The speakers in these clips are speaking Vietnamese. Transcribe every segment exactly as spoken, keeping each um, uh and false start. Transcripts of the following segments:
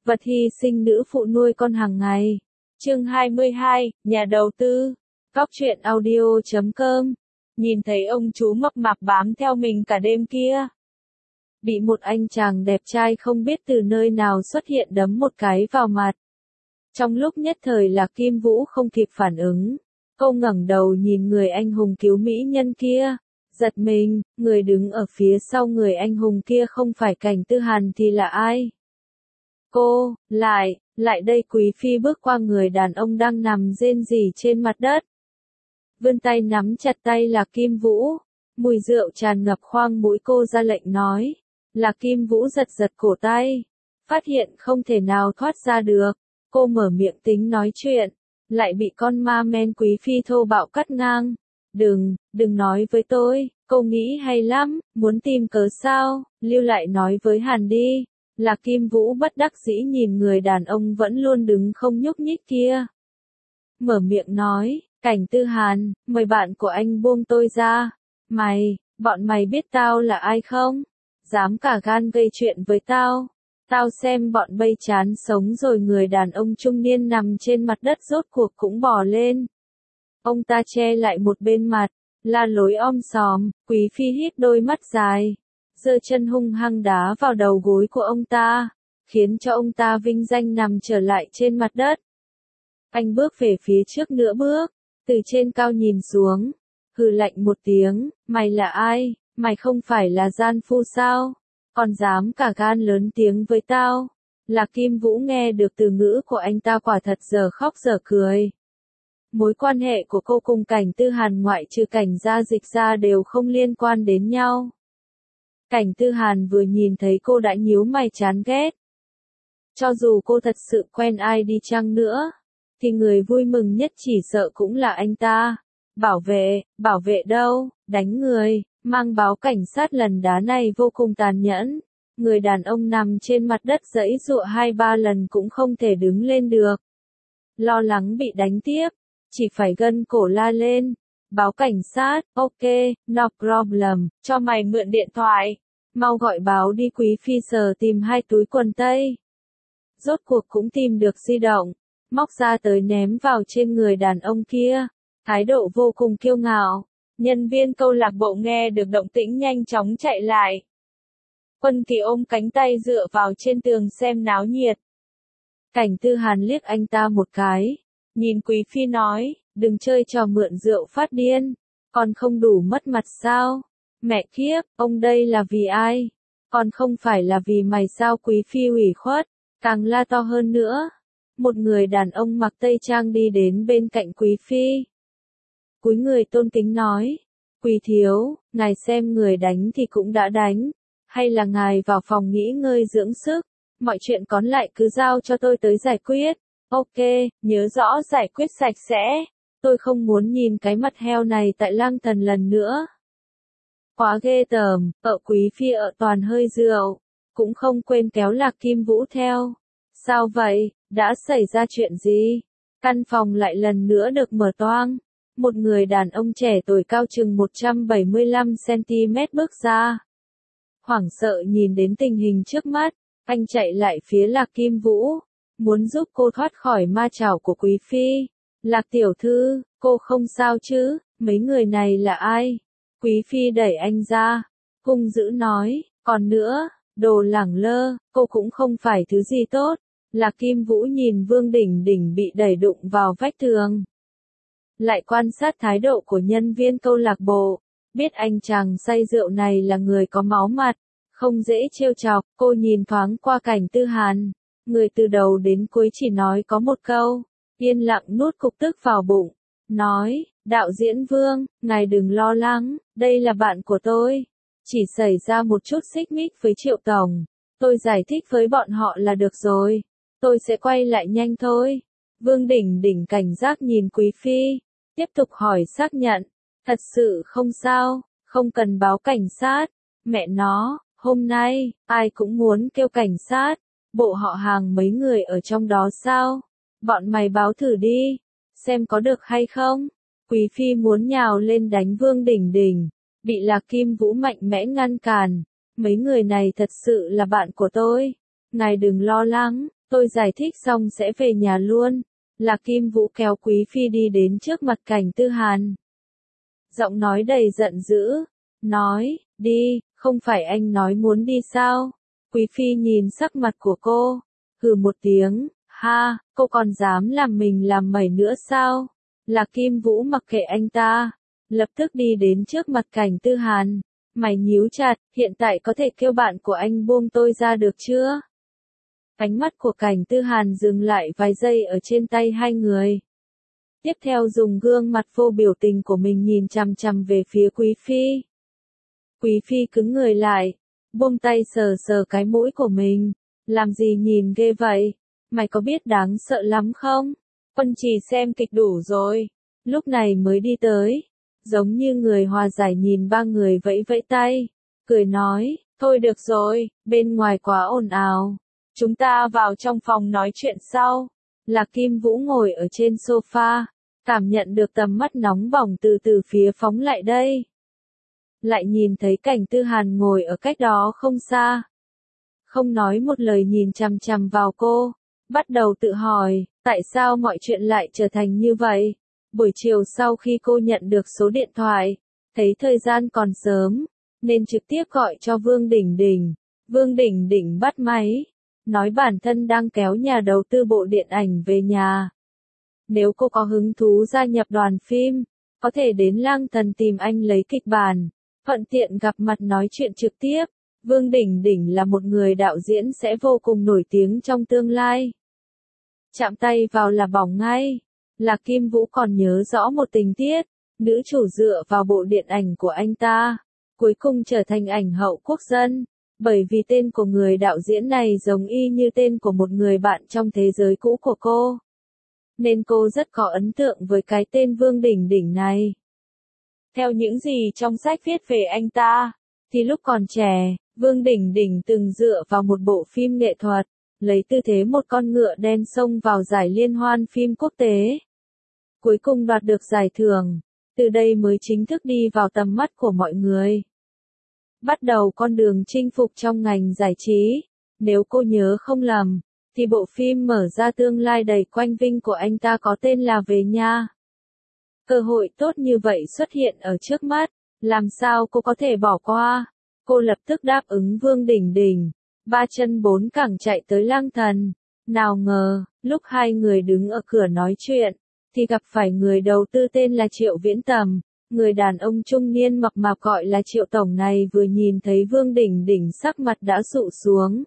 vật hy sinh nữ phụ nuôi con hàng ngày. Chương hai mươi hai, nhà đầu tư. Góc truyện audio chấm com. Nhìn thấy ông chú mập mạp bám theo mình cả đêm kia. Bị một anh chàng đẹp trai không biết từ nơi nào xuất hiện đấm một cái vào mặt. Trong lúc nhất thời Lạc Kim Vũ không kịp phản ứng. Cô ngẩng đầu nhìn người anh hùng cứu mỹ nhân kia. Giật mình, người đứng ở phía sau người anh hùng kia không phải Cảnh Tư Hàn thì là ai? Cô, lại, lại đây. Quý phi bước qua người đàn ông đang nằm rên rỉ trên mặt đất. Vươn tay nắm chặt tay Lạc Kim Vũ. Mùi rượu tràn ngập khoang mũi, cô ra lệnh nói. Lạc Kim Vũ giật giật cổ tay. Phát hiện không thể nào thoát ra được. Cô mở miệng tính nói chuyện. Lại bị con ma men quý phi thô bạo cắt ngang. Đừng, đừng nói với tôi, cô nghĩ hay lắm, muốn tìm cớ sao, lưu lại nói với Hàn đi. Lạc Kim Vũ bất đắc dĩ nhìn người đàn ông vẫn luôn đứng không nhúc nhích kia. Mở miệng nói, Cảnh Tư Hàn, mời bạn của anh buông tôi ra. Mày, bọn mày biết tao là ai không? Dám cả gan gây chuyện với tao. Tao xem bọn bây chán sống rồi. Người đàn ông trung niên nằm trên mặt đất rốt cuộc cũng bò lên. Ông ta che lại một bên mặt, la lối om sòm. Quý phi hít đôi mắt dài, giơ chân hung hăng đá vào đầu gối của ông ta, khiến cho ông ta vinh danh nằm trở lại trên mặt đất. Anh bước về phía trước nửa bước, từ trên cao nhìn xuống, hừ lạnh một tiếng, mày là ai, mày không phải là gian phu sao, còn dám cả gan lớn tiếng với tao. Lạc Kim Vũ nghe được từ ngữ của anh ta quả thật giờ khóc giờ cười. Mối quan hệ của cô cùng Cảnh Tư Hàn ngoại trừ Cảnh gia dịch ra đều không liên quan đến nhau. Cảnh Tư Hàn vừa nhìn thấy cô đã nhíu mày chán ghét. Cho dù cô thật sự quen ai đi chăng nữa, thì người vui mừng nhất chỉ sợ cũng là anh ta. Bảo vệ, bảo vệ đâu, đánh người, mang báo cảnh sát. Lần đá này vô cùng tàn nhẫn. Người đàn ông nằm trên mặt đất giãy giụa hai ba lần cũng không thể đứng lên được. Lo lắng bị đánh tiếp, chỉ phải gân cổ la lên. Báo cảnh sát, ok, no problem, cho mày mượn điện thoại. Mau gọi báo đi. Quý phi sờ tìm hai túi quần tây. Rốt cuộc cũng tìm được di động, móc ra tới ném vào trên người đàn ông kia. Thái độ vô cùng kiêu ngạo. Nhân viên câu lạc bộ nghe được động tĩnh nhanh chóng chạy lại. Quân Kỳ ôm cánh tay dựa vào trên tường xem náo nhiệt. Cảnh Tư Hàn liếc anh ta một cái. Nhìn Quý phi nói, đừng chơi trò mượn rượu phát điên, còn không đủ mất mặt sao? Mẹ kiếp, ông đây là vì ai? Còn không phải là vì mày sao? Quý phi ủy khuất, càng la to hơn nữa. Một người đàn ông mặc tây trang đi đến bên cạnh Quý phi. Cúi người tôn kính nói, Quý thiếu, ngài xem người đánh thì cũng đã đánh, hay là ngài vào phòng nghỉ ngơi dưỡng sức, mọi chuyện còn lại cứ giao cho tôi tới giải quyết. Ok, nhớ rõ giải quyết sạch sẽ. Tôi không muốn nhìn cái mặt heo này tại Lang Thần lần nữa. Quá ghê tởm. Ở Quý phi ở toàn hơi rượu, cũng không quên kéo Lạc Kim Vũ theo. Sao vậy, đã xảy ra chuyện gì? Căn phòng lại lần nữa được mở toang. Một người đàn ông trẻ tuổi cao chừng một trăm bảy mươi lăm xăng ti mét bước ra. Hoảng sợ nhìn đến tình hình trước mắt, anh chạy lại phía Lạc Kim Vũ, muốn giúp cô thoát khỏi ma chảo của Quý phi. Lạc tiểu thư, cô không sao chứ? Mấy người này là ai? Quý phi đẩy anh ra, hung dữ nói, còn nữa, đồ lẳng lơ, cô cũng không phải thứ gì tốt. Lạc Kim Vũ nhìn Vương Đỉnh Đỉnh bị đẩy đụng vào vách tường, lại quan sát thái độ của nhân viên câu lạc bộ, biết anh chàng say rượu này là người có máu mặt, không dễ trêu chọc. Cô nhìn thoáng qua Cảnh Tư Hàn, người từ đầu đến cuối chỉ nói có một câu, yên lặng nuốt cục tức vào bụng, nói, đạo diễn Vương, ngài đừng lo lắng, đây là bạn của tôi, chỉ xảy ra một chút xích mích với Triệu Tổng, tôi giải thích với bọn họ là được rồi, tôi sẽ quay lại nhanh thôi. Vương Đỉnh Đỉnh cảnh giác nhìn Quý phi, tiếp tục hỏi xác nhận, thật sự không sao, không cần báo cảnh sát. Mẹ nó, hôm nay, ai cũng muốn kêu cảnh sát, bộ họ Hàng mấy người ở trong đó sao? Bọn mày báo thử đi, xem có được hay không? Quý phi muốn nhào lên đánh Vương Đỉnh Đỉnh, bị Lạc Kim Vũ mạnh mẽ ngăn cản. Mấy người này thật sự là bạn của tôi, ngài đừng lo lắng, Tôi giải thích xong sẽ về nhà luôn. Lạc Kim Vũ kéo Quý Phi đi đến trước mặt Cảnh Tư Hàn. Giọng nói đầy giận dữ. Nói, đi, không phải anh nói muốn đi sao? Quý Phi nhìn sắc mặt của cô. Hừ một tiếng, ha, cô còn dám làm mình làm mẩy nữa sao? Lạc Kim Vũ mặc kệ anh ta. Lập tức đi đến trước mặt Cảnh Tư Hàn. Mày nhíu chặt, hiện tại có thể kêu bạn của anh buông tôi ra được chưa? Ánh mắt của Cảnh Tư Hàn dừng lại vài giây ở trên tay hai người. Tiếp theo dùng gương mặt vô biểu tình của mình nhìn chằm chằm về phía Quý Phi. Quý Phi cứng người lại, buông tay sờ sờ cái mũi của mình. Làm gì nhìn ghê vậy? Mày có biết đáng sợ lắm không? Quân Trì xem kịch đủ rồi. Lúc này mới đi tới. Giống như người hòa giải nhìn ba người vẫy vẫy tay. Cười nói, thôi được rồi, bên ngoài quá ồn ào. Chúng ta vào trong phòng nói chuyện sau. Lạc Kim Vũ ngồi ở trên sofa, cảm nhận được tầm mắt nóng bỏng từ từ phía phóng lại đây. Lại nhìn thấy Cảnh Tư Hàn ngồi ở cách đó không xa. Không nói một lời nhìn chằm chằm vào cô, bắt đầu tự hỏi, tại sao mọi chuyện lại trở thành như vậy? Buổi chiều sau khi cô nhận được số điện thoại, thấy thời gian còn sớm, nên trực tiếp gọi cho Vương Đỉnh Đỉnh. Vương Đỉnh Đỉnh bắt máy, nói bản thân đang kéo nhà đầu tư bộ điện ảnh về nhà. Nếu cô có hứng thú gia nhập đoàn phim, có thể đến Lang Thần tìm anh lấy kịch bản, thuận tiện gặp mặt nói chuyện trực tiếp. Vương Đỉnh Đỉnh là một người đạo diễn sẽ vô cùng nổi tiếng trong tương lai. Chạm tay vào là bỏng ngay. Lạc Kim Vũ còn nhớ rõ một tình tiết, nữ chủ dựa vào bộ điện ảnh của anh ta, cuối cùng trở thành ảnh hậu quốc dân, bởi vì tên của người đạo diễn này giống y như tên của một người bạn trong thế giới cũ của cô. Nên cô rất có ấn tượng với cái tên Vương Đỉnh Đỉnh này. Theo những gì trong sách viết về anh ta, thì lúc còn trẻ, Vương Đỉnh Đỉnh từng dựa vào một bộ phim nghệ thuật, lấy tư thế một con ngựa đen xông vào giải liên hoan phim quốc tế. Cuối cùng đoạt được giải thưởng, từ đây mới chính thức đi vào tầm mắt của mọi người. Bắt đầu con đường chinh phục trong ngành giải trí, nếu cô nhớ không lầm, thì bộ phim mở ra tương lai đầy quanh vinh của anh ta có tên là Về Nhà. Cơ hội tốt như vậy xuất hiện ở trước mắt, làm sao cô có thể bỏ qua? Cô lập tức đáp ứng Vương Đỉnh Đỉnh, ba chân bốn cẳng chạy tới Lang Thần. Nào ngờ, lúc hai người đứng ở cửa nói chuyện, thì gặp phải người đầu tư tên là Triệu Viễn Tầm. Người đàn ông trung niên mập mạp gọi là Triệu Tổng này vừa nhìn thấy Vương Đỉnh Đỉnh sắc mặt đã sụ xuống.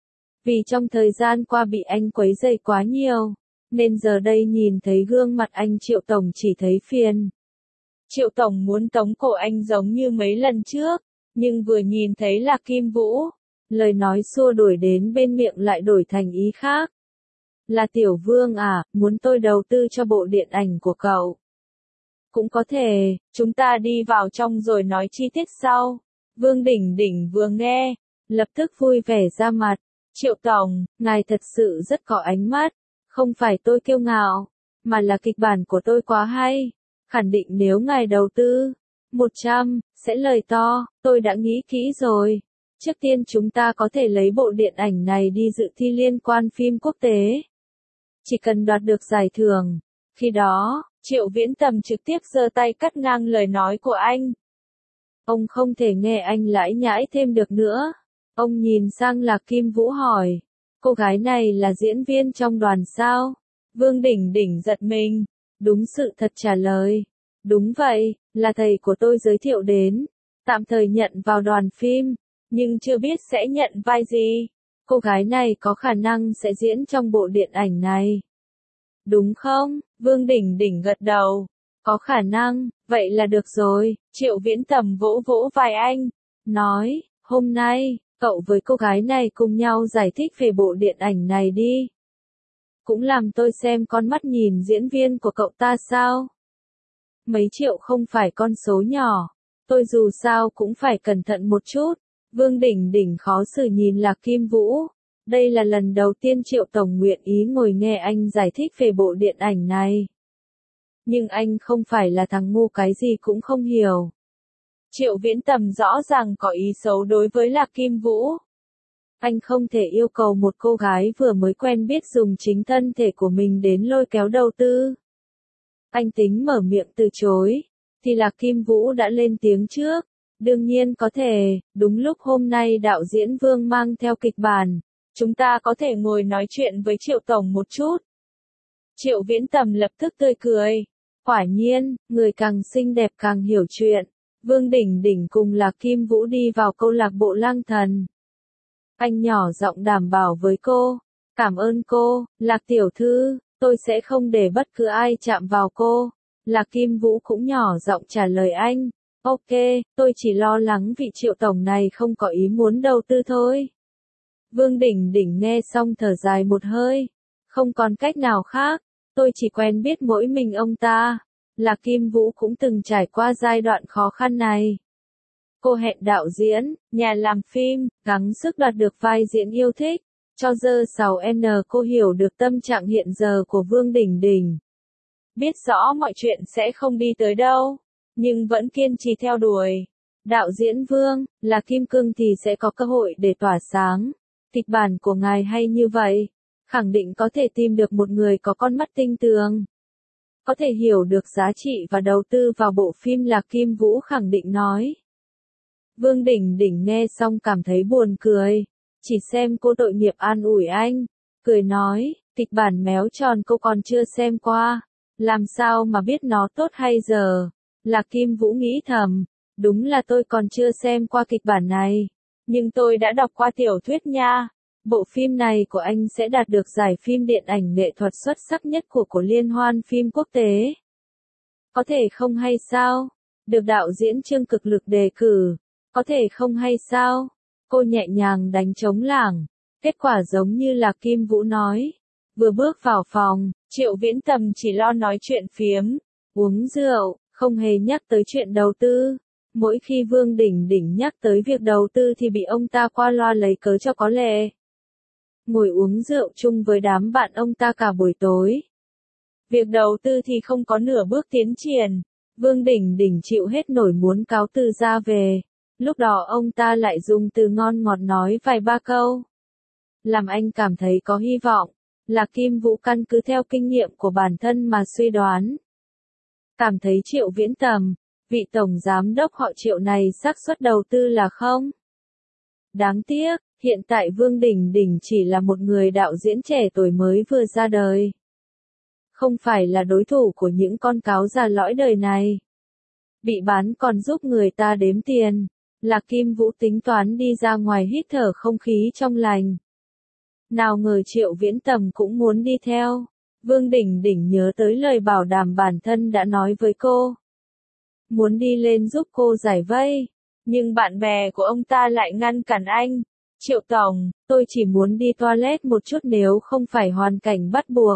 Vì trong thời gian qua bị anh quấy rầy quá nhiều, nên giờ đây nhìn thấy gương mặt anh Triệu Tổng chỉ thấy phiền. Triệu Tổng muốn tống cổ anh giống như mấy lần trước, nhưng vừa nhìn thấy Lạc Kim Vũ, lời nói xua đuổi đến bên miệng lại đổi thành ý khác. Là Tiểu Vương à, muốn tôi đầu tư cho bộ điện ảnh của cậu? Cũng có thể, chúng ta đi vào trong rồi nói chi tiết sau. Vương Đỉnh Đỉnh vừa nghe, lập tức vui vẻ ra mặt. Triệu Tổng, ngài thật sự rất có ánh mắt. Không phải tôi kiêu ngạo, mà là kịch bản của tôi quá hay. Khẳng định nếu ngài đầu tư một trăm, sẽ lời to, tôi đã nghĩ kỹ rồi. Trước tiên chúng ta có thể lấy bộ điện ảnh này đi dự thi liên quan phim quốc tế. Chỉ cần đoạt được giải thưởng, khi đó, Triệu Viễn Tầm trực tiếp giơ tay cắt ngang lời nói của anh. Ông không thể nghe anh lải nhải thêm được nữa. Ông nhìn sang Lạc Kim Vũ hỏi, cô gái này là diễn viên trong đoàn sao? Vương Đỉnh Đỉnh giật mình, đúng sự thật trả lời. Đúng vậy, là thầy của tôi giới thiệu đến, tạm thời nhận vào đoàn phim, nhưng chưa biết sẽ nhận vai gì. Cô gái này có khả năng sẽ diễn trong bộ điện ảnh này. Đúng không? Vương Đỉnh Đỉnh gật đầu. Có khả năng, vậy là được rồi. Triệu Viễn Tầm vỗ vỗ vai anh, nói, hôm nay, cậu với cô gái này cùng nhau giải thích về bộ điện ảnh này đi. Cũng làm tôi xem con mắt nhìn diễn viên của cậu ta sao. Mấy triệu không phải con số nhỏ, tôi dù sao cũng phải cẩn thận một chút. Vương Đỉnh Đỉnh khó xử nhìn Lạc Kim Vũ. Đây là lần đầu tiên Triệu Tổng nguyện ý ngồi nghe anh giải thích về bộ điện ảnh này. Nhưng anh không phải là thằng ngu cái gì cũng không hiểu. Triệu Viễn Tầm rõ ràng có ý xấu đối với Lạc Kim Vũ. Anh không thể yêu cầu một cô gái vừa mới quen biết dùng chính thân thể của mình đến lôi kéo đầu tư. Anh tính mở miệng từ chối, thì Lạc Kim Vũ đã lên tiếng trước. Đương nhiên có thể, đúng lúc hôm nay đạo diễn Vương mang theo kịch bản, chúng ta có thể ngồi nói chuyện với Triệu Tổng một chút. Triệu Viễn Tầm lập tức tươi cười. Quả nhiên, người càng xinh đẹp càng hiểu chuyện. Vương Đỉnh Đỉnh cùng Lạc Kim Vũ đi vào câu lạc bộ Lang Thần. Anh nhỏ giọng đảm bảo với cô. Cảm ơn cô, Lạc tiểu thư, tôi sẽ không để bất cứ ai chạm vào cô. Lạc Kim Vũ cũng nhỏ giọng trả lời anh. Ok, tôi chỉ lo lắng vị Triệu Tổng này không có ý muốn đầu tư thôi. Vương Đỉnh Đỉnh nghe xong thở dài một hơi. Không còn cách nào khác, tôi chỉ quen biết mỗi mình ông ta. Lạc Kim Vũ cũng từng trải qua giai đoạn khó khăn này. Cô hẹn đạo diễn, nhà làm phim, gắng sức đoạt được vai diễn yêu thích. Cho giờ sáu N cô hiểu được tâm trạng hiện giờ của Vương Đỉnh Đỉnh. Biết rõ mọi chuyện sẽ không đi tới đâu, nhưng vẫn kiên trì theo đuổi. Đạo diễn Vương, là Kim Cương thì sẽ có cơ hội để tỏa sáng. Kịch bản của ngài hay như vậy, khẳng định có thể tìm được một người có con mắt tinh tường. Có thể hiểu được giá trị và đầu tư vào bộ phim. Lạc Kim Vũ khẳng định nói. Vương Đỉnh Đỉnh nghe xong cảm thấy buồn cười. Chỉ xem cô tội nghiệp an ủi anh. Cười nói, kịch bản méo tròn cô còn chưa xem qua. Làm sao mà biết nó tốt hay giờ? Lạc Kim Vũ nghĩ thầm. Đúng là tôi còn chưa xem qua kịch bản này. Nhưng tôi đã đọc qua tiểu thuyết nha. Bộ phim này của anh sẽ đạt được giải phim điện ảnh nghệ thuật xuất sắc nhất của của Liên hoan phim quốc tế. Có thể không hay sao? Được đạo diễn Trương cực lực đề cử. Có thể không hay sao? Cô nhẹ nhàng đánh trống lảng. Kết quả giống như Lạc Kim Vũ nói. Vừa bước vào phòng, Triệu Viễn Tầm chỉ lo nói chuyện phiếm, uống rượu, không hề nhắc tới chuyện đầu tư. Mỗi khi Vương Đỉnh Đỉnh nhắc tới việc đầu tư thì bị ông ta qua loa lấy cớ cho có lệ. Ngồi uống rượu chung với đám bạn ông ta cả buổi tối. Việc đầu tư thì không có nửa bước tiến triển. Vương Đỉnh Đỉnh chịu hết nổi muốn cáo từ ra về. Lúc đó ông ta lại dùng từ ngon ngọt nói vài ba câu. Làm anh cảm thấy có hy vọng. Lạc Kim Vũ căn cứ theo kinh nghiệm của bản thân mà suy đoán. Cảm thấy Triệu Viễn Tầm, vị tổng giám đốc họ Triệu này xác suất đầu tư là không. Đáng tiếc, hiện tại Vương Đỉnh Đỉnh chỉ là một người đạo diễn trẻ tuổi mới vừa ra đời. Không phải là đối thủ của những con cáo già lõi đời này. Bị bán còn giúp người ta đếm tiền. Lạc Kim Vũ tính toán đi ra ngoài hít thở không khí trong lành. Nào ngờ Triệu Viễn Tầm cũng muốn đi theo. Vương Đỉnh Đỉnh nhớ tới lời bảo đảm bản thân đã nói với cô. Muốn đi lên giúp cô giải vây. Nhưng bạn bè của ông ta lại ngăn cản anh. Triệu Tổng, tôi chỉ muốn đi toilet một chút nếu không phải hoàn cảnh bắt buộc.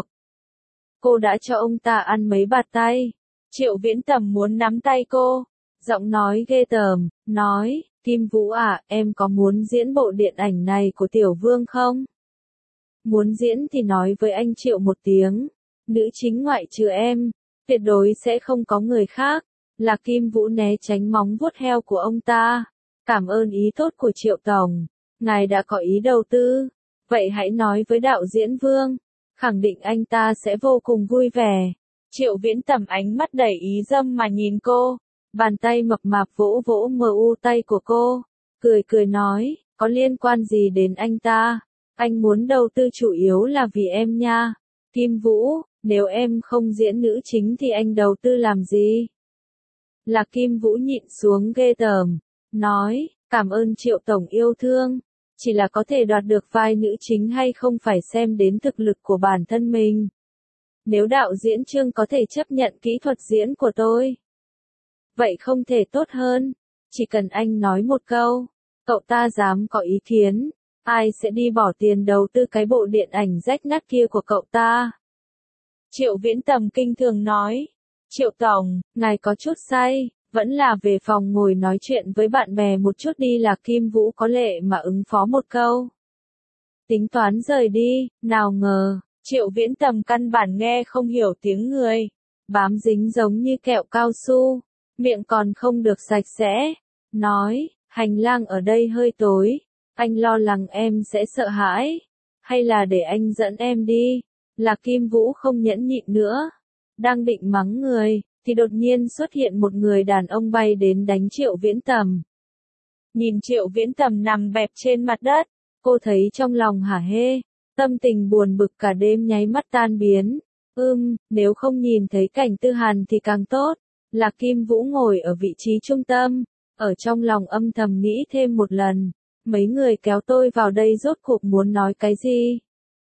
Cô đã cho ông ta ăn mấy bạt tay. Triệu Viễn Tầm muốn nắm tay cô. Giọng nói ghê tởm, nói, Kim Vũ à, em có muốn diễn bộ điện ảnh này của Tiểu Vương không? Muốn diễn thì nói với anh Triệu một tiếng. Nữ chính ngoại trừ em, tuyệt đối sẽ không có người khác. Lạc Kim Vũ né tránh móng vuốt heo của ông ta. Cảm ơn ý tốt của Triệu Tổng. Ngài đã có ý đầu tư. Vậy hãy nói với đạo diễn Vương. Khẳng định anh ta sẽ vô cùng vui vẻ. Triệu Viễn Tầm ánh mắt đầy ý dâm mà nhìn cô. Bàn tay mập mạp vỗ vỗ mờ u tay của cô. Cười cười nói, có liên quan gì đến anh ta? Anh muốn đầu tư chủ yếu là vì em nha. Kim Vũ, nếu em không diễn nữ chính thì anh đầu tư làm gì? Lạc Kim Vũ nhịn xuống ghê tởm. Nói, cảm ơn Triệu Tổng yêu thương. Chỉ là có thể đoạt được vai nữ chính hay không phải xem đến thực lực của bản thân mình. Nếu đạo diễn Trương có thể chấp nhận kỹ thuật diễn của tôi. Vậy không thể tốt hơn. Chỉ cần anh nói một câu. Cậu ta dám có ý kiến. Ai sẽ đi bỏ tiền đầu tư cái bộ điện ảnh rách nát kia của cậu ta? Triệu Viễn Tầm kinh thường nói. Triệu Tổng, ngài có chút say, vẫn là về phòng ngồi nói chuyện với bạn bè một chút đi. Lạc Kim Vũ có lệ mà ứng phó một câu. Tính toán rời đi, nào ngờ, Triệu Viễn Tầm căn bản nghe không hiểu tiếng người. Bám dính giống như kẹo cao su, miệng còn không được sạch sẽ. Nói, hành lang ở đây hơi tối. Anh lo lắng em sẽ sợ hãi. Hay là để anh dẫn em đi? Lạc Kim Vũ không nhẫn nhịn nữa. Đang định mắng người, thì đột nhiên xuất hiện một người đàn ông bay đến đánh Triệu Viễn Tầm. Nhìn Triệu Viễn Tầm nằm bẹp trên mặt đất, cô thấy trong lòng hả hê, tâm tình buồn bực cả đêm nháy mắt tan biến. Ưm, nếu không nhìn thấy Cảnh Tư Hàn thì càng tốt. Lạc Kim Vũ ngồi ở vị trí trung tâm, ở trong lòng âm thầm nghĩ thêm một lần, mấy người kéo tôi vào đây rốt cuộc muốn nói cái gì?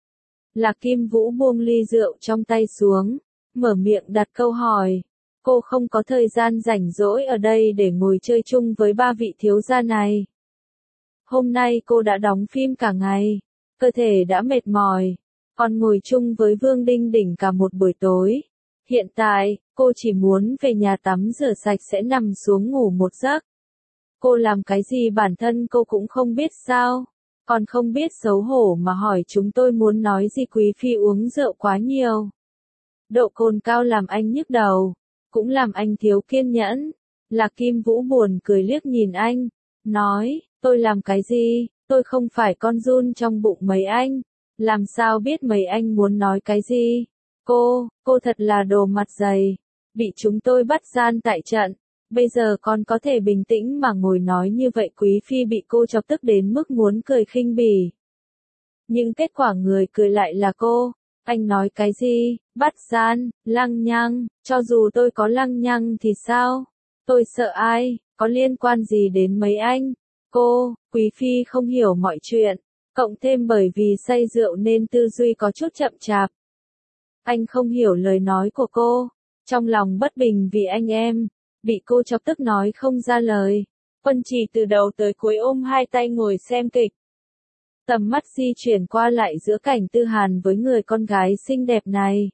Lạc Kim Vũ buông ly rượu trong tay xuống, mở miệng đặt câu hỏi. Cô không có thời gian rảnh rỗi ở đây để ngồi chơi chung với ba vị thiếu gia này. Hôm nay cô đã đóng phim cả ngày, cơ thể đã mệt mỏi, còn ngồi chung với Vương Đinh Đỉnh cả một buổi tối. Hiện tại, cô chỉ muốn về nhà tắm rửa sạch sẽ nằm xuống ngủ một giấc. Cô làm cái gì bản thân cô cũng không biết sao, còn không biết xấu hổ mà hỏi chúng tôi muốn nói gì. Quý phi uống rượu quá nhiều. Độ cồn cao làm anh nhức đầu, cũng làm anh thiếu kiên nhẫn. Lạc Kim Vũ buồn cười liếc nhìn anh, nói, tôi làm cái gì, tôi không phải con giun trong bụng mấy anh, làm sao biết mấy anh muốn nói cái gì. Cô, cô thật là đồ mặt dày, bị chúng tôi bắt gian tại trận, bây giờ còn có thể bình tĩnh mà ngồi nói như vậy. Quý phi bị cô chọc tức đến mức muốn cười khinh bỉ. Nhưng kết quả người cười lại là cô. Anh nói cái gì, bắt gian, lăng nhăng, cho dù tôi có lăng nhăng thì sao? Tôi sợ ai, có liên quan gì đến mấy anh? Cô, Quý phi không hiểu mọi chuyện, cộng thêm bởi vì say rượu nên tư duy có chút chậm chạp. Anh không hiểu lời nói của cô, trong lòng bất bình vì anh em, bị cô chọc tức nói không ra lời. Quân Trì từ đầu tới cuối ôm hai tay ngồi xem kịch. Tầm mắt di chuyển qua lại giữa Cảnh Tư Hàn với người con gái xinh đẹp này.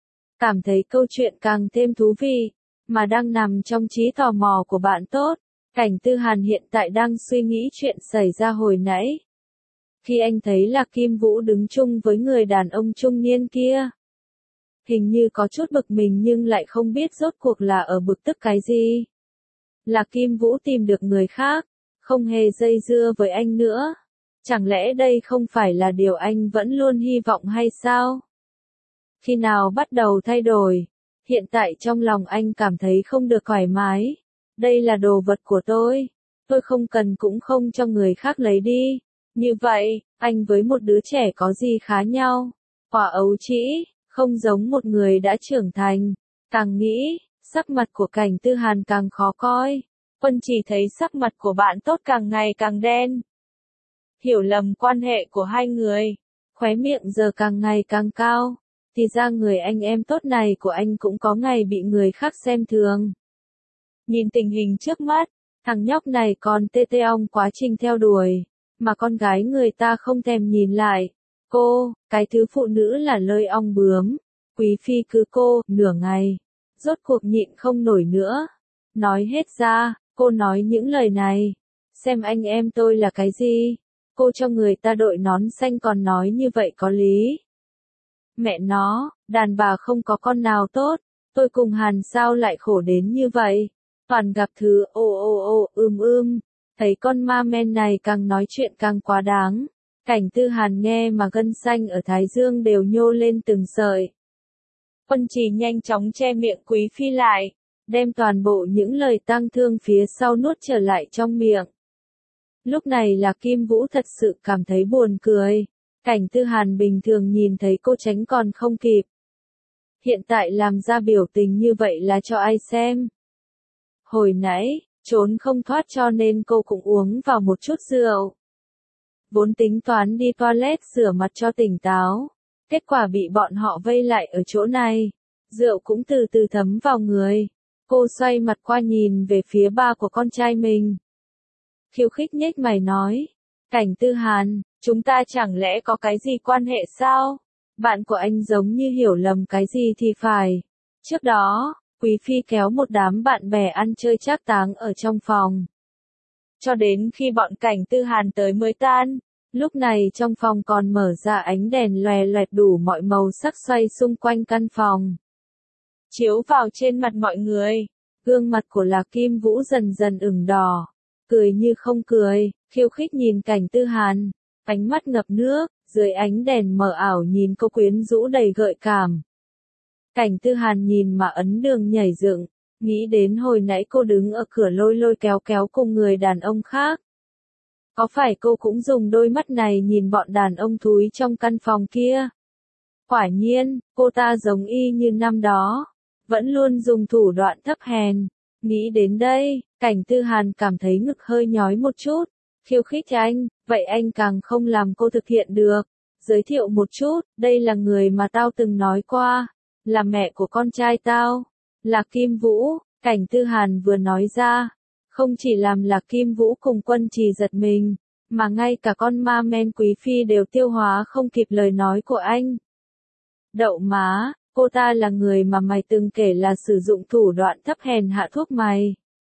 Cảm thấy câu chuyện càng thêm thú vị, mà đang nằm trong trí tò mò của bạn tốt. Cảnh Tư Hàn hiện tại đang suy nghĩ chuyện xảy ra hồi nãy. Khi anh thấy Lạc Kim Vũ đứng chung với người đàn ông trung niên kia. Hình như có chút bực mình nhưng lại không biết rốt cuộc là ở bực tức cái gì. Lạc Kim Vũ tìm được người khác, không hề dây dưa với anh nữa. Chẳng lẽ đây không phải là điều anh vẫn luôn hy vọng hay sao? Khi nào bắt đầu thay đổi? Hiện tại trong lòng anh cảm thấy không được thoải mái. Đây là đồ vật của tôi. Tôi không cần cũng không cho người khác lấy đi. Như vậy, anh với một đứa trẻ có gì khá nhau? Quả ấu trĩ, không giống một người đã trưởng thành. Càng nghĩ, sắc mặt của Cảnh Tư Hàn càng khó coi. Quân Chỉ thấy sắc mặt của bạn tốt càng ngày càng đen. Hiểu lầm quan hệ của hai người, khóe miệng giờ càng ngày càng cao, thì ra người anh em tốt này của anh cũng có ngày bị người khác xem thường. Nhìn tình hình trước mắt, thằng nhóc này còn tê tê ong quá trình theo đuổi, mà con gái người ta không thèm nhìn lại. Cô, cái thứ phụ nữ là lơi ong bướm, Quý phi cứ cô, nửa ngày, rốt cuộc nhịn không nổi nữa. Nói hết ra, cô nói những lời này, xem anh em tôi là cái gì. Cô cho người ta đội nón xanh còn nói như vậy có lý. Mẹ nó, đàn bà không có con nào tốt, tôi cùng Hàn sao lại khổ đến như vậy. Toàn gặp thứ ô ô ô ưm ưm, thấy con ma men này càng nói chuyện càng quá đáng. Cảnh Tư Hàn nghe mà gân xanh ở thái dương đều nhô lên từng sợi. Quân Trì nhanh chóng che miệng Quý phi lại, đem toàn bộ những lời tang thương phía sau nuốt trở lại trong miệng. Lúc này là Kim Vũ thật sự cảm thấy buồn cười. Cảnh Tư Hàn bình thường nhìn thấy cô tránh còn không kịp. Hiện tại làm ra biểu tình như vậy là cho ai xem. Hồi nãy, trốn không thoát cho nên cô cũng uống vào một chút rượu. Vốn tính toán đi toilet rửa mặt cho tỉnh táo. Kết quả bị bọn họ vây lại ở chỗ này. Rượu cũng từ từ thấm vào người. Cô xoay mặt qua nhìn về phía ba của con trai mình. Khiêu khích nhếch mày nói. Cảnh Tư Hàn, chúng ta chẳng lẽ có cái gì quan hệ sao? Bạn của anh giống như hiểu lầm cái gì thì phải. Trước đó, Quý phi kéo một đám bạn bè ăn chơi trác táng ở trong phòng. Cho đến khi bọn Cảnh Tư Hàn tới mới tan. Lúc này trong phòng còn mở ra ánh đèn lòe loẹt đủ mọi màu sắc xoay xung quanh căn phòng. Chiếu vào trên mặt mọi người, gương mặt của Lạc Kim Vũ dần dần ửng đỏ, cười như không cười, khiêu khích nhìn Cảnh Tư Hàn, ánh mắt ngập nước, dưới ánh đèn mờ ảo nhìn cô quyến rũ đầy gợi cảm. Cảnh Tư Hàn nhìn mà ấn đường nhảy dựng, nghĩ đến hồi nãy cô đứng ở cửa lôi lôi kéo kéo cùng người đàn ông khác. Có phải cô cũng dùng đôi mắt này nhìn bọn đàn ông thúi trong căn phòng kia? Quả nhiên, cô ta giống y như năm đó, vẫn luôn dùng thủ đoạn thấp hèn. Nghĩ đến đây, Cảnh Tư Hàn cảm thấy ngực hơi nhói một chút. Khiêu khích anh, vậy anh càng không làm cô thực hiện được. Giới thiệu một chút, đây là người mà tao từng nói qua, là mẹ của con trai tao, Lạc Kim Vũ. Cảnh Tư Hàn vừa nói ra, không chỉ làm Lạc Kim Vũ cùng Quân Trì giật mình, mà ngay cả con ma men quý phi đều tiêu hóa không kịp lời nói của anh. Đậu má, cô ta là người mà mày từng kể là sử dụng thủ đoạn thấp hèn hạ thuốc mày.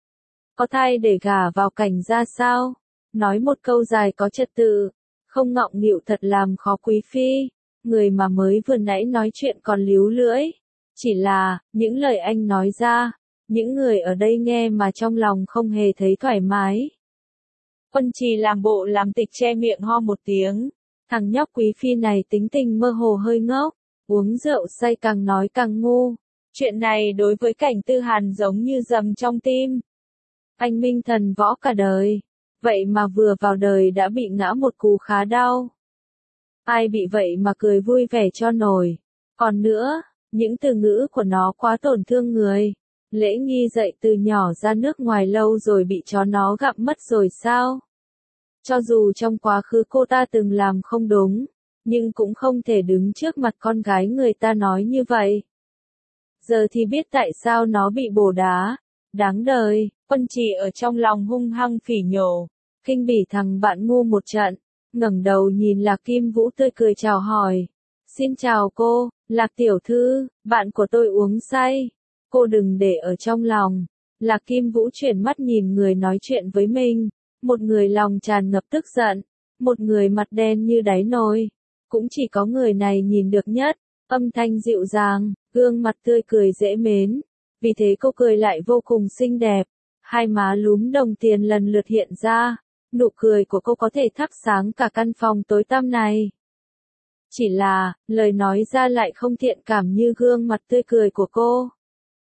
Có thai để gả vào Cảnh gia sao? Nói một câu dài có trật tự, không ngọng nghịu thật làm khó quý phi, người mà mới vừa nãy nói chuyện còn líu lưỡi. Chỉ là, những lời anh nói ra, những người ở đây nghe mà trong lòng không hề thấy thoải mái. Quân Trì làm bộ làm tịch che miệng ho một tiếng, thằng nhóc quý phi này tính tình mơ hồ hơi ngốc, uống rượu say càng nói càng ngu. Chuyện này đối với Cảnh Tư Hàn giống như dầm trong tim. Anh minh thần võ cả đời, vậy mà vừa vào đời đã bị ngã một cú khá đau. Ai bị vậy mà cười vui vẻ cho nổi. Còn nữa, những từ ngữ của nó quá tổn thương người. Lễ nghi dậy từ nhỏ ra nước ngoài lâu rồi bị chó nó gặm mất rồi sao? Cho dù trong quá khứ cô ta từng làm không đúng, nhưng cũng không thể đứng trước mặt con gái người ta nói như vậy. Giờ thì biết tại sao nó bị bổ đá. Đáng đời, Quân Trì ở trong lòng hung hăng phỉ nhổ, khinh bỉ thằng bạn ngu một trận, ngẩng đầu nhìn Lạc Kim Vũ tươi cười chào hỏi. Xin chào cô, Lạc tiểu thư, bạn của tôi uống say. Cô đừng để ở trong lòng. Lạc Kim Vũ chuyển mắt nhìn người nói chuyện với mình, một người lòng tràn ngập tức giận, một người mặt đen như đáy nồi. Cũng chỉ có người này nhìn được nhất, âm thanh dịu dàng, gương mặt tươi cười dễ mến. Vì thế cô cười lại vô cùng xinh đẹp, hai má lúm đồng tiền lần lượt hiện ra, nụ cười của cô có thể thắp sáng cả căn phòng tối tăm này. Chỉ là, lời nói ra lại không thiện cảm như gương mặt tươi cười của cô.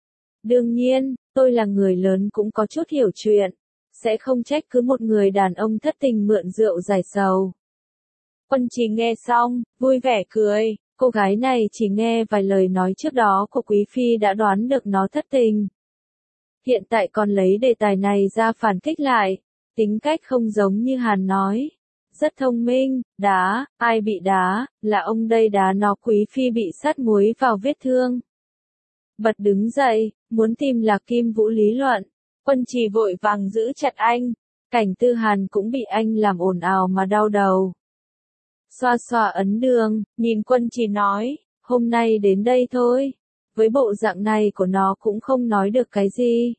Đương nhiên, tôi là người lớn cũng có chút hiểu chuyện, sẽ không trách cứ một người đàn ông thất tình mượn rượu giải sầu. Quân Trì nghe xong, vui vẻ cười, cô gái này chỉ nghe vài lời nói trước đó của quý phi đã đoán được nó thất tình. Hiện tại còn lấy đề tài này ra phản kích lại, tính cách không giống như Hàn nói. Rất thông minh, đá, ai bị đá, là ông đây đá nó, quý phi bị sắt muối vào vết thương. Bật đứng dậy, muốn tìm Lạc Kim Vũ lý luận, Quân Trì vội vàng giữ chặt anh, Cảnh Tư Hàn cũng bị anh làm ồn ào mà đau đầu. Xoa xoa ấn đường, nhìn Quân Trì nói, hôm nay đến đây thôi, với bộ dạng này của nó cũng không nói được cái gì.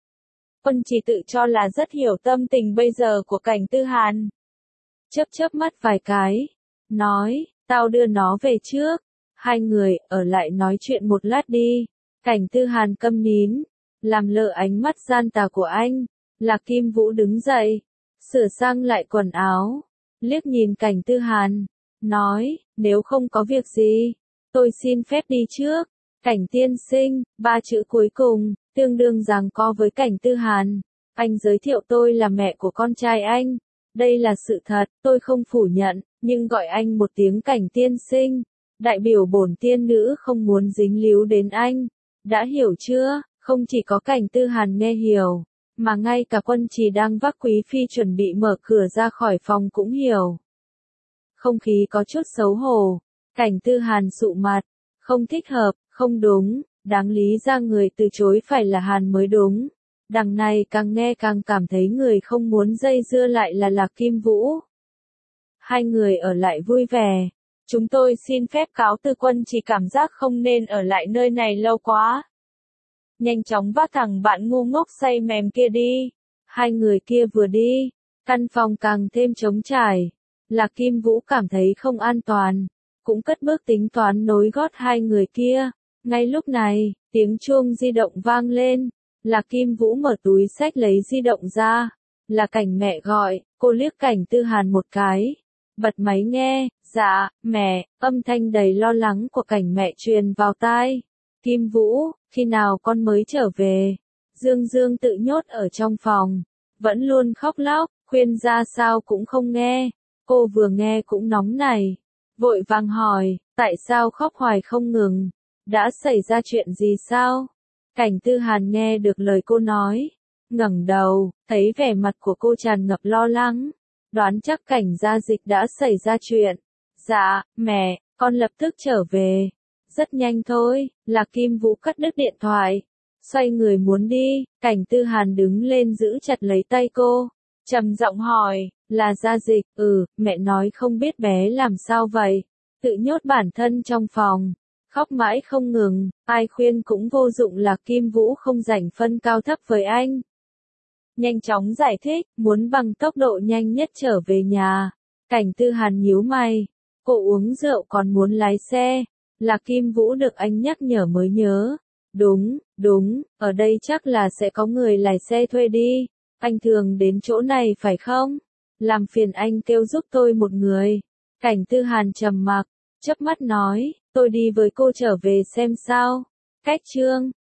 Quân Trì tự cho là rất hiểu tâm tình bây giờ của Cảnh Tư Hàn. Chớp chớp mắt vài cái, nói, tao đưa nó về trước, hai người ở lại nói chuyện một lát đi. Cảnh Tư Hàn câm nín, làm lơ ánh mắt gian tà của anh. Lạc Kim Vũ đứng dậy, sửa sang lại quần áo, liếc nhìn Cảnh Tư Hàn, nói, nếu không có việc gì, tôi xin phép đi trước. Cảnh tiên sinh, ba chữ cuối cùng, tương đương giằng co với Cảnh Tư Hàn. Anh giới thiệu tôi là mẹ của con trai anh. Đây là sự thật, tôi không phủ nhận, nhưng gọi anh một tiếng Cảnh tiên sinh, đại biểu bổn tiên nữ không muốn dính líu đến anh. Đã hiểu chưa? Không chỉ có Cảnh Tư Hàn nghe hiểu, mà ngay cả Quân Trì đang vác quý phi chuẩn bị mở cửa ra khỏi phòng cũng hiểu. Không khí có chút xấu hổ, Cảnh Tư Hàn sụ mặt, không thích hợp, không đúng, đáng lý ra người từ chối phải là Hàn mới đúng. Đằng này càng nghe càng cảm thấy người không muốn dây dưa lại là Lạc Kim Vũ. Hai người ở lại vui vẻ. Chúng tôi xin phép cáo từ, Quân Trì cảm giác không nên ở lại nơi này lâu quá. Nhanh chóng vác thằng bạn ngu ngốc say mềm kia đi. Hai người kia vừa đi, căn phòng càng thêm trống trải. Lạc Kim Vũ cảm thấy không an toàn, cũng cất bước tính toán nối gót hai người kia. Ngay lúc này, tiếng chuông di động vang lên. Lạc Kim Vũ mở túi xách lấy di động ra, là Cảnh mẹ gọi, cô liếc Cảnh Tư Hàn một cái. Bật máy nghe, dạ, mẹ, âm thanh đầy lo lắng của Cảnh mẹ truyền vào tai. Kim Vũ, khi nào con mới trở về? Dương Dương tự nhốt ở trong phòng, vẫn luôn khóc lóc, khuyên ra sao cũng không nghe. Cô vừa nghe cũng nóng này, vội vàng hỏi, tại sao khóc hoài không ngừng? Đã xảy ra chuyện gì sao? Cảnh Tư Hàn nghe được lời cô nói, ngẩng đầu, thấy vẻ mặt của cô tràn ngập lo lắng, đoán chắc Cảnh Gia Dịch đã xảy ra chuyện. Dạ, mẹ, con lập tức trở về. Rất nhanh thôi, là Kim Vũ cắt đứt điện thoại. Xoay người muốn đi, Cảnh Tư Hàn đứng lên giữ chặt lấy tay cô, trầm giọng hỏi, là Gia Dịch? Ừ, mẹ nói không biết bé làm sao vậy. Tự nhốt bản thân trong phòng, khóc mãi không ngừng, ai khuyên cũng vô dụng, là Kim Vũ không rảnh phân cao thấp với anh. Nhanh chóng giải thích, muốn bằng tốc độ nhanh nhất trở về nhà. Cảnh Tư Hàn nhíu mày, cô uống rượu còn muốn lái xe, là Kim Vũ được anh nhắc nhở mới nhớ. Đúng, đúng, ở đây chắc là sẽ có người lái xe thuê đi, anh thường đến chỗ này phải không? Làm phiền anh kêu giúp tôi một người. Cảnh Tư Hàn trầm mặc, chớp mắt nói, tôi đi với cô trở về xem sao. Cách chương